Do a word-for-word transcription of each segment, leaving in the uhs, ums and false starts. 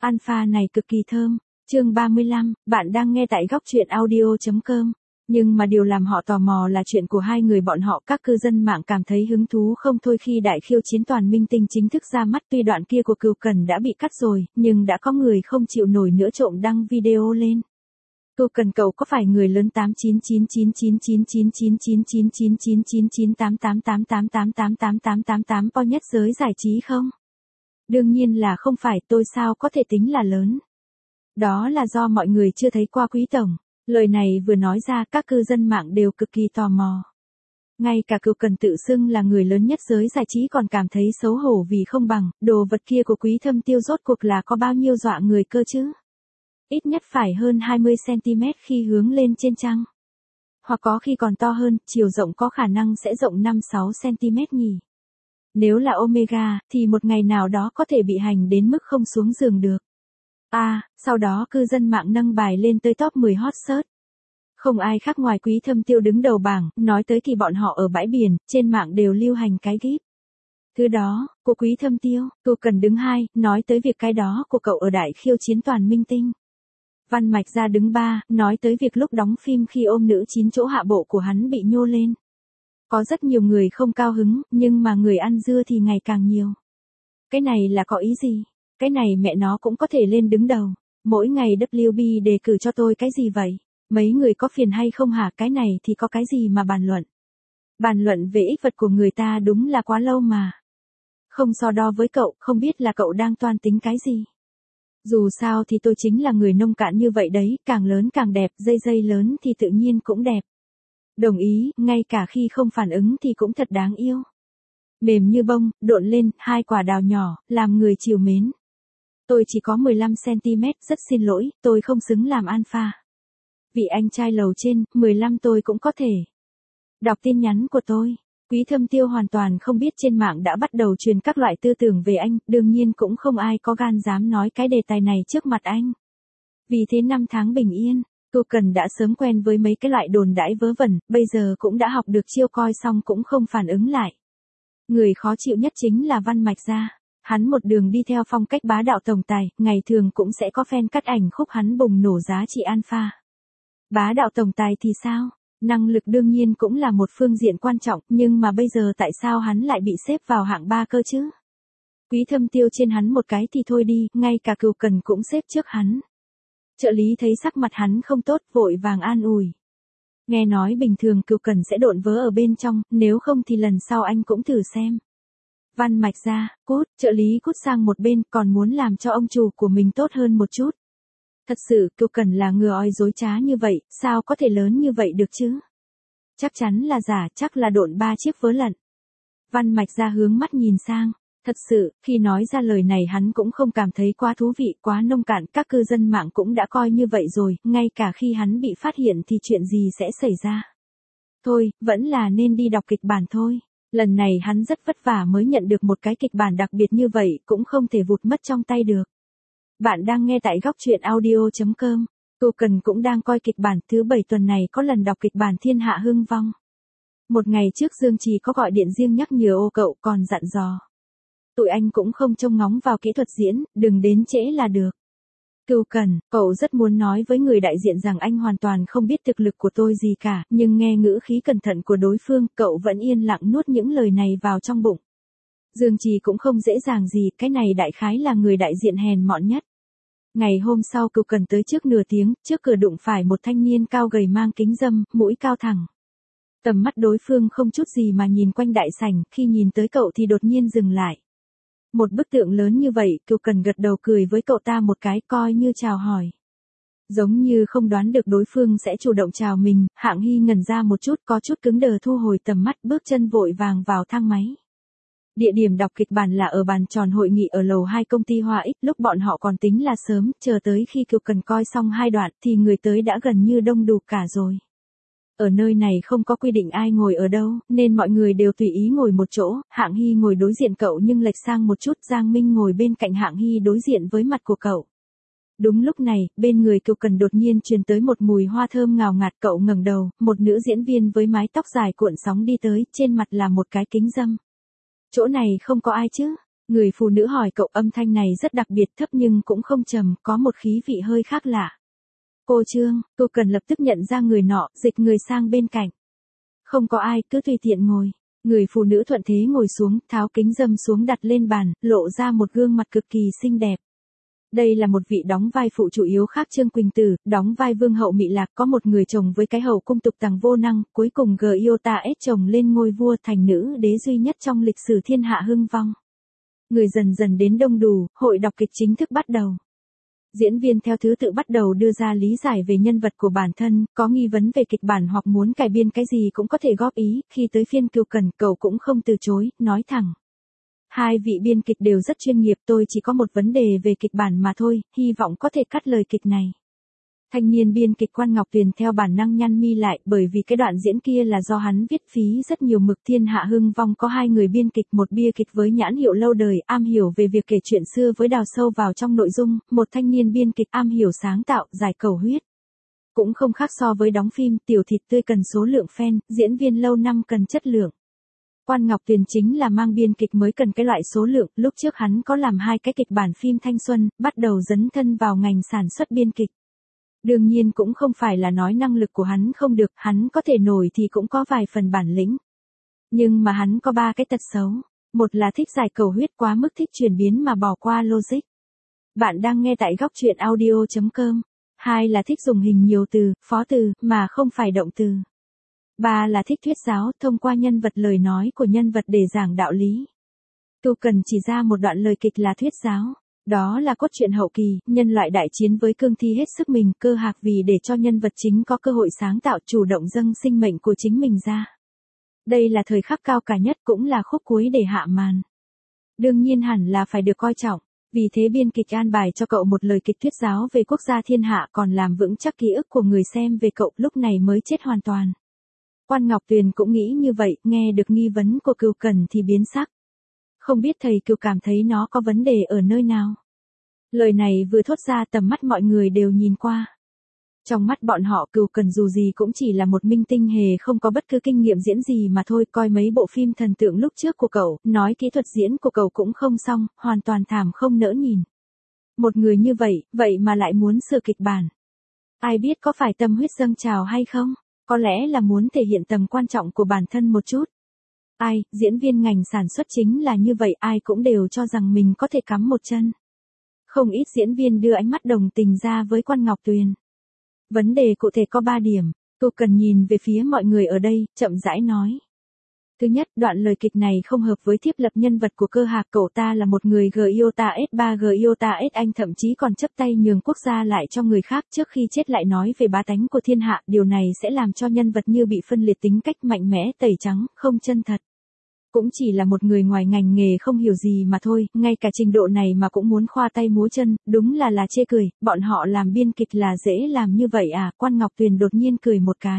Alpha này cực kỳ thơm. Chương ba mươi lăm, bạn đang nghe tại góc truyện audio chấm com. Nhưng mà điều làm họ tò mò là chuyện của hai người bọn họ. Các cư dân mạng cảm thấy hứng thú không thôi khi đại khiêu chiến toàn minh tinh chính thức ra mắt. Tuy đoạn kia của Cừu Cần đã bị cắt rồi, nhưng đã có người không chịu nổi nữa trộm đăng video lên. Cừu Cần cậu có phải người lớn tám chín chín chín chín chín chín chín chín chín chín chín chín chín tám tám tám tám tám tám tám tám tám tám po nhất giới giải trí không? Đương nhiên là không phải, tôi sao có thể tính là lớn. Đó là do mọi người chưa thấy qua Quý tổng. Lời này vừa nói ra các cư dân mạng đều cực kỳ tò mò. Ngay cả Cừu Cần tự xưng là người lớn nhất giới giải trí còn cảm thấy xấu hổ vì không bằng, đồ vật kia của Quý Thâm Tiêu rốt cuộc là có bao nhiêu dọa người cơ chứ? Ít nhất phải hơn hai mươi xăng-ti-mét khi hướng lên trên trăng. Hoặc có khi còn to hơn, chiều rộng có khả năng sẽ rộng năm sáu xăng-ti-mét nhỉ. Nếu là Omega, thì một ngày nào đó có thể bị hành đến mức không xuống giường được. À, sau đó cư dân mạng nâng bài lên tới top mười hot search. Không ai khác ngoài Quý Thâm Tiêu đứng đầu bảng, nói tới thì bọn họ ở bãi biển, trên mạng đều lưu hành cái gif. Thứ đó, của Quý Thâm Tiêu, Cừu Cần đứng hai, nói tới việc cái đó của cậu ở đại khiêu chiến toàn minh tinh. Văn Mạch Gia đứng ba, nói tới việc lúc đóng phim khi ôm nữ chín chỗ hạ bộ của hắn bị nhô lên. Có rất nhiều người không cao hứng, nhưng mà người ăn dưa thì ngày càng nhiều. Cái này là có ý gì? Cái này mẹ nó cũng có thể lên đứng đầu. Mỗi ngày W B đề cử cho tôi cái gì vậy? Mấy người có phiền hay không hả? Cái này thì có cái gì mà bàn luận? Bàn luận về ích vật của người ta đúng là quá lâu mà. Không so đo với cậu, không biết là cậu đang toan tính cái gì? Dù sao thì tôi chính là người nông cạn như vậy đấy, càng lớn càng đẹp, dây dây lớn thì tự nhiên cũng đẹp. Đồng ý, ngay cả khi không phản ứng thì cũng thật đáng yêu. Mềm như bông, độn lên, hai quả đào nhỏ, làm người chiều mến. Tôi chỉ có mười lăm xăng-ti-mét, rất xin lỗi, tôi không xứng làm alpha. Vị anh trai lầu trên, mười lăm tôi cũng có thể. Đọc tin nhắn của tôi. Quý Thâm Tiêu hoàn toàn không biết trên mạng đã bắt đầu truyền các loại tư tưởng về anh, đương nhiên cũng không ai có gan dám nói cái đề tài này trước mặt anh. Vì thế năm tháng bình yên, Cừu Cần đã sớm quen với mấy cái loại đồn đãi vớ vẩn, bây giờ cũng đã học được chiêu coi xong cũng không phản ứng lại. Người khó chịu nhất chính là Văn Mạch Gia. Hắn một đường đi theo phong cách bá đạo tổng tài, ngày thường cũng sẽ có fan cắt ảnh khúc hắn bùng nổ giá trị alpha. Bá đạo tổng tài thì sao? Năng lực đương nhiên cũng là một phương diện quan trọng, nhưng mà bây giờ tại sao hắn lại bị xếp vào hạng ba cơ chứ? Quý Thâm Tiêu trên hắn một cái thì thôi đi, ngay cả Cừu Cần cũng xếp trước hắn. Trợ lý thấy sắc mặt hắn không tốt, vội vàng an ủi. Nghe nói bình thường Cừu Cần sẽ độn vớ ở bên trong, nếu không thì lần sau anh cũng thử xem. Văn Mạch Gia, cút, trợ lý cút sang một bên, còn muốn làm cho ông chủ của mình tốt hơn một chút. Thật sự, Cừu Cần là ngừa oi dối trá như vậy, sao có thể lớn như vậy được chứ? Chắc chắn là giả, chắc là độn ba chiếc vớ lận. Văn Mạch Gia hướng mắt nhìn sang. Thật sự, khi nói ra lời này hắn cũng không cảm thấy quá thú vị, quá nông cạn, các cư dân mạng cũng đã coi như vậy rồi, ngay cả khi hắn bị phát hiện thì chuyện gì sẽ xảy ra. Thôi, vẫn là nên đi đọc kịch bản thôi. Lần này hắn rất vất vả mới nhận được một cái kịch bản đặc biệt như vậy, cũng không thể vụt mất trong tay được. Bạn đang nghe tại góc truyện audio chấm com. Cừu Cần cũng đang coi kịch bản, thứ bảy tuần này có lần đọc kịch bản Thiên Hạ Hưng Vong. Một ngày trước Dương Trì có gọi điện riêng nhắc nhở ô cậu, còn dặn dò. Tụi anh cũng không trông ngóng vào kỹ thuật diễn, đừng đến trễ là được. Cừu Cần, cậu rất muốn nói với người đại diện rằng anh hoàn toàn không biết thực lực của tôi gì cả, nhưng nghe ngữ khí cẩn thận của đối phương, cậu vẫn yên lặng nuốt những lời này vào trong bụng. Dương Trì cũng không dễ dàng gì, cái này đại khái là người đại diện hèn mọn nhất. Ngày hôm sau Cừu Cần tới trước nửa tiếng, trước cửa đụng phải một thanh niên cao gầy mang kính râm, mũi cao thẳng. Tầm mắt đối phương không chút gì mà nhìn quanh đại sảnh, khi nhìn tới cậu thì đột nhiên dừng lại. Một bức tượng lớn như vậy, Cừu Cần gật đầu cười với cậu ta một cái, coi như chào hỏi. Giống như không đoán được đối phương sẽ chủ động chào mình, Hạng Hy ngẩn ra một chút, có chút cứng đờ thu hồi tầm mắt, bước chân vội vàng vào thang máy. Địa điểm đọc kịch bản là ở bàn tròn hội nghị ở lầu hai công ty Hoa X, lúc bọn họ còn tính là sớm, chờ tới khi Cừu Cần coi xong hai đoạn thì người tới đã gần như đông đủ cả rồi. Ở nơi này không có quy định ai ngồi ở đâu, nên mọi người đều tùy ý ngồi một chỗ, Hạng Hy ngồi đối diện cậu nhưng lệch sang một chút, Giang Minh ngồi bên cạnh Hạng Hy đối diện với mặt của cậu. Đúng lúc này, bên người Cừu Cần đột nhiên truyền tới một mùi hoa thơm ngào ngạt, cậu ngẩng đầu, một nữ diễn viên với mái tóc dài cuộn sóng đi tới, trên mặt là một cái kính râm. Chỗ này không có ai chứ? Người phụ nữ hỏi cậu, âm thanh này rất đặc biệt, thấp nhưng cũng không trầm, có một khí vị hơi khác lạ. Cô Trương, cô cần lập tức nhận ra người nọ, dịch người sang bên cạnh. Không có ai, cứ tùy tiện ngồi. Người phụ nữ thuận thế ngồi xuống, tháo kính râm xuống đặt lên bàn, lộ ra một gương mặt cực kỳ xinh đẹp. Đây là một vị đóng vai phụ chủ yếu khác Trương Quỳnh Tử, đóng vai vương hậu Mị Lạc, có một người chồng với cái hậu cung tục tằng vô năng, cuối cùng Giota S chồng lên ngôi vua, thành nữ đế duy nhất trong lịch sử thiên hạ hưng vong. Người dần dần đến đông đủ, hội đọc kịch chính thức bắt đầu. Diễn viên theo thứ tự bắt đầu đưa ra lý giải về nhân vật của bản thân, có nghi vấn về kịch bản hoặc muốn cải biên cái gì cũng có thể góp ý, khi tới phiên Kiều Cần, cậu cũng không từ chối, nói thẳng. Hai vị biên kịch đều rất chuyên nghiệp, tôi chỉ có một vấn đề về kịch bản mà thôi, hy vọng có thể cắt lời kịch này. Thanh niên biên kịch Quan Ngọc Tuyền theo bản năng nhăn mi lại, bởi vì cái đoạn diễn kia là do hắn viết phí rất nhiều mực. Thiên hạ hưng vong có hai người biên kịch, một bia kịch với nhãn hiệu lâu đời, am hiểu về việc kể chuyện xưa với đào sâu vào trong nội dung, một thanh niên biên kịch am hiểu sáng tạo, giải cầu huyết. Cũng không khác so với đóng phim, tiểu thịt tươi cần số lượng fan, diễn viên lâu năm cần chất lượng. Quan Ngọc Tuyền chính là mang biên kịch mới cần cái loại số lượng, lúc trước hắn có làm hai cái kịch bản phim thanh xuân, bắt đầu dấn thân vào ngành sản xuất biên kịch. Đương nhiên cũng không phải là nói năng lực của hắn không được, hắn có thể nổi thì cũng có vài phần bản lĩnh. Nhưng mà hắn có ba cái tật xấu. Một là thích giải cầu huyết, quá mức thích chuyển biến mà bỏ qua logic. Bạn đang nghe tại góc truyện audio chấm com. Hai là thích dùng hình nhiều từ, phó từ, mà không phải động từ. Ba là thích thuyết giáo, thông qua nhân vật lời nói của nhân vật để giảng đạo lý. Tôi cần chỉ ra một đoạn lời kịch là thuyết giáo. Đó là cốt truyện hậu kỳ, nhân loại đại chiến với cương thi hết sức mình, Cơ Hạc vì để cho nhân vật chính có cơ hội sáng tạo, chủ động dâng sinh mệnh của chính mình ra. Đây là thời khắc cao cả nhất, cũng là khúc cuối để hạ màn. Đương nhiên hẳn là phải được coi trọng, vì thế biên kịch an bài cho cậu một lời kịch thuyết giáo về quốc gia thiên hạ, còn làm vững chắc ký ức của người xem về cậu, lúc này mới chết hoàn toàn. Quan Ngọc Tuyền cũng nghĩ như vậy, nghe được nghi vấn của Cừu Cần thì biến sắc. Không biết thầy Cừu cảm thấy nó có vấn đề ở nơi nào. Lời này vừa thốt ra, tầm mắt mọi người đều nhìn qua. Trong mắt bọn họ, Cừu Cần dù gì cũng chỉ là một minh tinh hề không có bất cứ kinh nghiệm diễn gì mà thôi, coi mấy bộ phim thần tượng lúc trước của cậu, nói kỹ thuật diễn của cậu cũng không xong, hoàn toàn thảm không nỡ nhìn. Một người như vậy, vậy mà lại muốn sửa kịch bản. Ai biết có phải tâm huyết dâng trào hay không? Có lẽ là muốn thể hiện tầm quan trọng của bản thân một chút. Ai, diễn viên ngành sản xuất chính là như vậy, ai cũng đều cho rằng mình có thể cắm một chân. Không ít diễn viên đưa ánh mắt đồng tình ra với Quan Ngọc Tuyền. Vấn đề cụ thể có ba điểm, Cừu Cần nhìn về phía mọi người ở đây, chậm rãi nói. Thứ nhất, đoạn lời kịch này không hợp với thiết lập nhân vật của Cơ Hạc, cậu ta là một người Giota S ba Giota S, anh thậm chí còn chấp tay nhường quốc gia lại cho người khác, trước khi chết lại nói về bá tánh của thiên hạ, điều này sẽ làm cho nhân vật như bị phân liệt, tính cách mạnh mẽ, tẩy trắng, không chân thật. Cũng chỉ là một người ngoài ngành nghề không hiểu gì mà thôi, ngay cả trình độ này mà cũng muốn khoa tay múa chân, đúng là là chê cười, bọn họ làm biên kịch là dễ làm như vậy à? Quan Ngọc Tuyền đột nhiên cười một cái.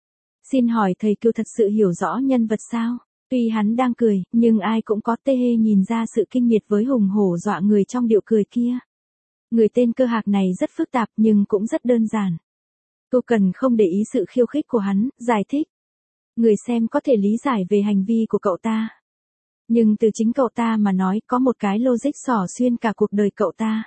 Xin hỏi thầy Cừu thật sự hiểu rõ nhân vật sao? Tuy hắn đang cười, nhưng ai cũng có tê hê nhìn ra sự kinh miệt với hùng hổ dọa người trong điệu cười kia. Người tên Cơ Hạc này rất phức tạp nhưng cũng rất đơn giản. Cừu cần không để ý sự khiêu khích của hắn, giải thích. Người xem có thể lý giải về hành vi của cậu ta. Nhưng từ chính cậu ta mà nói, có một cái logic xỏ xuyên cả cuộc đời cậu ta.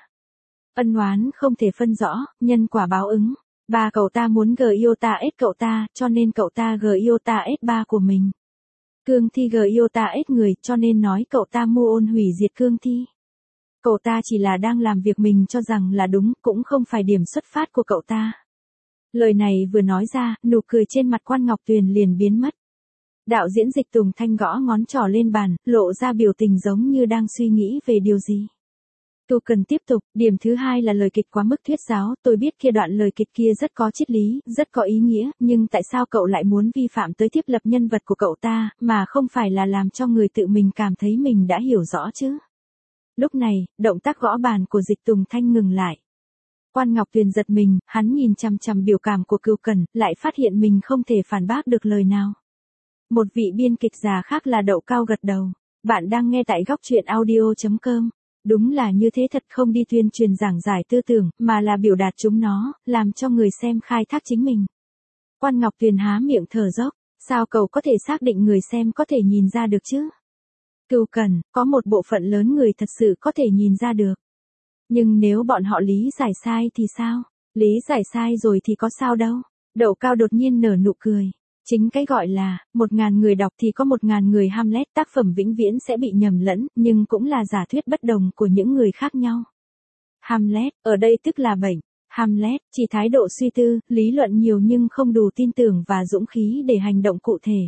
Ân oán không thể phân rõ, nhân quả báo ứng. Ba cậu ta muốn Giota S cậu ta, cho nên cậu ta Giota S ba của mình. Cương thi Giota S người, cho nên nói cậu ta mưu ôn hủy diệt cương thi. Cậu ta chỉ là đang làm việc mình cho rằng là đúng, cũng không phải điểm xuất phát của cậu ta. Lời này vừa nói ra, nụ cười trên mặt Quan Ngọc Tuyền liền biến mất. Đạo diễn Dịch Tùng Thanh gõ ngón trỏ lên bàn, lộ ra biểu tình giống như đang suy nghĩ về điều gì. Cừu cần tiếp tục, điểm thứ hai là lời kịch quá mức thuyết giáo, tôi biết kia đoạn lời kịch kia rất có triết lý, rất có ý nghĩa, nhưng tại sao cậu lại muốn vi phạm tới thiết lập nhân vật của cậu ta, mà không phải là làm cho người tự mình cảm thấy mình đã hiểu rõ chứ? Lúc này, động tác gõ bàn của Dịch Tùng Thanh ngừng lại. Quan Ngọc Tuyền giật mình, hắn nhìn chằm chằm biểu cảm của Cừu Cần, lại phát hiện mình không thể phản bác được lời nào. Một vị biên kịch già khác là Đậu Cao gật đầu. Bạn đang nghe tại góc truyện audio chấm com. Đúng là như thế thật, không đi tuyên truyền giảng giải tư tưởng, mà là biểu đạt chúng nó, làm cho người xem khai thác chính mình. Quan Ngọc Tuyền há miệng thở dốc, sao cậu có thể xác định người xem có thể nhìn ra được chứ? Cừu Cẩn, có một bộ phận lớn người thật sự có thể nhìn ra được. Nhưng nếu bọn họ lý giải sai thì sao? Lý giải sai rồi thì có sao đâu. Đậu Cao đột nhiên nở nụ cười. Chính cái gọi là, một ngàn người đọc thì có một ngàn người Hamlet, tác phẩm vĩnh viễn sẽ bị nhầm lẫn, nhưng cũng là giả thuyết bất đồng của những người khác nhau. Hamlet, ở đây tức là bệnh. Hamlet, chỉ thái độ suy tư, lý luận nhiều nhưng không đủ tin tưởng và dũng khí để hành động cụ thể.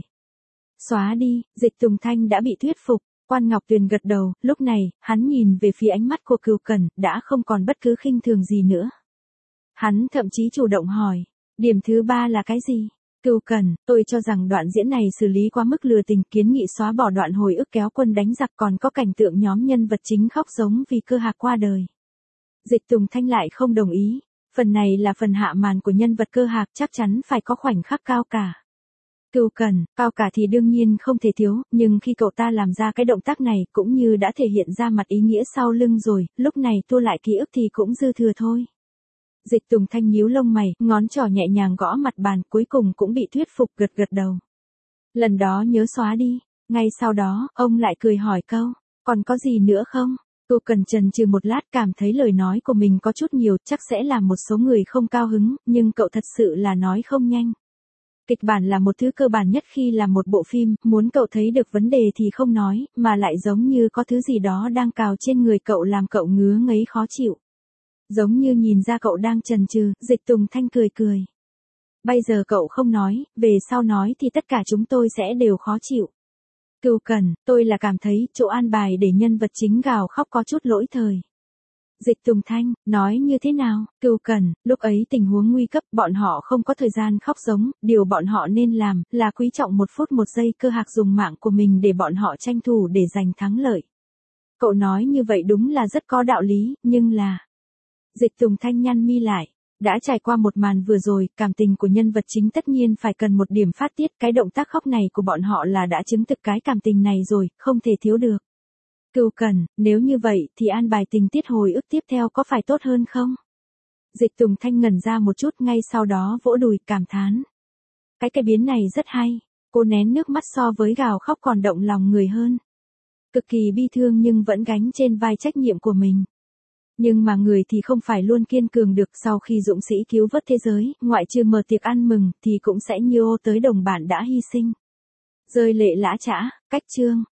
Xóa đi, Dịch Tùng Thanh đã bị thuyết phục. Quan Ngọc Tuyền gật đầu, lúc này, hắn nhìn về phía ánh mắt của Cừu Cẩn, đã không còn bất cứ khinh thường gì nữa. Hắn thậm chí chủ động hỏi, điểm thứ ba là cái gì? Cừu Cẩn, tôi cho rằng đoạn diễn này xử lý quá mức lừa tình, kiến nghị xóa bỏ đoạn hồi ức kéo quân đánh giặc, còn có cảnh tượng nhóm nhân vật chính khóc giống vì Cơ Hạc qua đời. Dịch Tùng Thanh lại không đồng ý, phần này là phần hạ màn của nhân vật Cơ Hạc, chắc chắn phải có khoảnh khắc cao cả. Cừu Cẩn, cao cả thì đương nhiên không thể thiếu, nhưng khi cậu ta làm ra cái động tác này cũng như đã thể hiện ra mặt ý nghĩa sau lưng rồi, lúc này tua lại ký ức thì cũng dư thừa thôi. Dịch Tùng Thanh nhíu lông mày, ngón trỏ nhẹ nhàng gõ mặt bàn, cuối cùng cũng bị thuyết phục, gật gật đầu. Lần đó nhớ xóa đi. Ngay sau đó, ông lại cười hỏi câu, còn có gì nữa không? Cừu Cẩn chần chừ một lát, cảm thấy lời nói của mình có chút nhiều, chắc sẽ làm một số người không cao hứng, nhưng cậu thật sự là nói không nhanh. Kịch bản là một thứ cơ bản nhất khi làm một bộ phim, muốn cậu thấy được vấn đề thì không nói, mà lại giống như có thứ gì đó đang cào trên người cậu làm cậu ngứa ngấy khó chịu. Giống như nhìn ra cậu đang chần chừ, Dịch Tùng Thanh cười cười. Bây giờ cậu không nói, về sau nói thì tất cả chúng tôi sẽ đều khó chịu. Cừu Cẩn, tôi là cảm thấy chỗ an bài để nhân vật chính gào khóc có chút lỗi thời. Dịch Tùng Thanh, nói như thế nào? Cừu Cẩn, lúc ấy tình huống nguy cấp, bọn họ không có thời gian khóc giống, điều bọn họ nên làm, là quý trọng một phút một giây. Cơ Hạc dùng mạng của mình để bọn họ tranh thủ để giành thắng lợi. Cậu nói như vậy đúng là rất có đạo lý, nhưng là... Dịch Tùng Thanh nhăn mi lại. Đã trải qua một màn vừa rồi, cảm tình của nhân vật chính tất nhiên phải cần một điểm phát tiết, cái động tác khóc này của bọn họ là đã chứng thực cái cảm tình này rồi, không thể thiếu được. Cừu Cẩn, nếu như vậy thì an bài tình tiết hồi ức tiếp theo có phải tốt hơn không? Dịch Tùng Thanh ngẩn ra một chút, ngay sau đó vỗ đùi cảm thán. Cái cái biến này rất hay, cô nén nước mắt so với gào khóc còn động lòng người hơn. Cực kỳ bi thương nhưng vẫn gánh trên vai trách nhiệm của mình. Nhưng mà người thì không phải luôn kiên cường được, sau khi dũng sĩ cứu vớt thế giới, ngoại trừ mở tiệc ăn mừng, thì cũng sẽ như ô tới đồng bạn đã hy sinh. Rơi lệ lã chã, cách chương.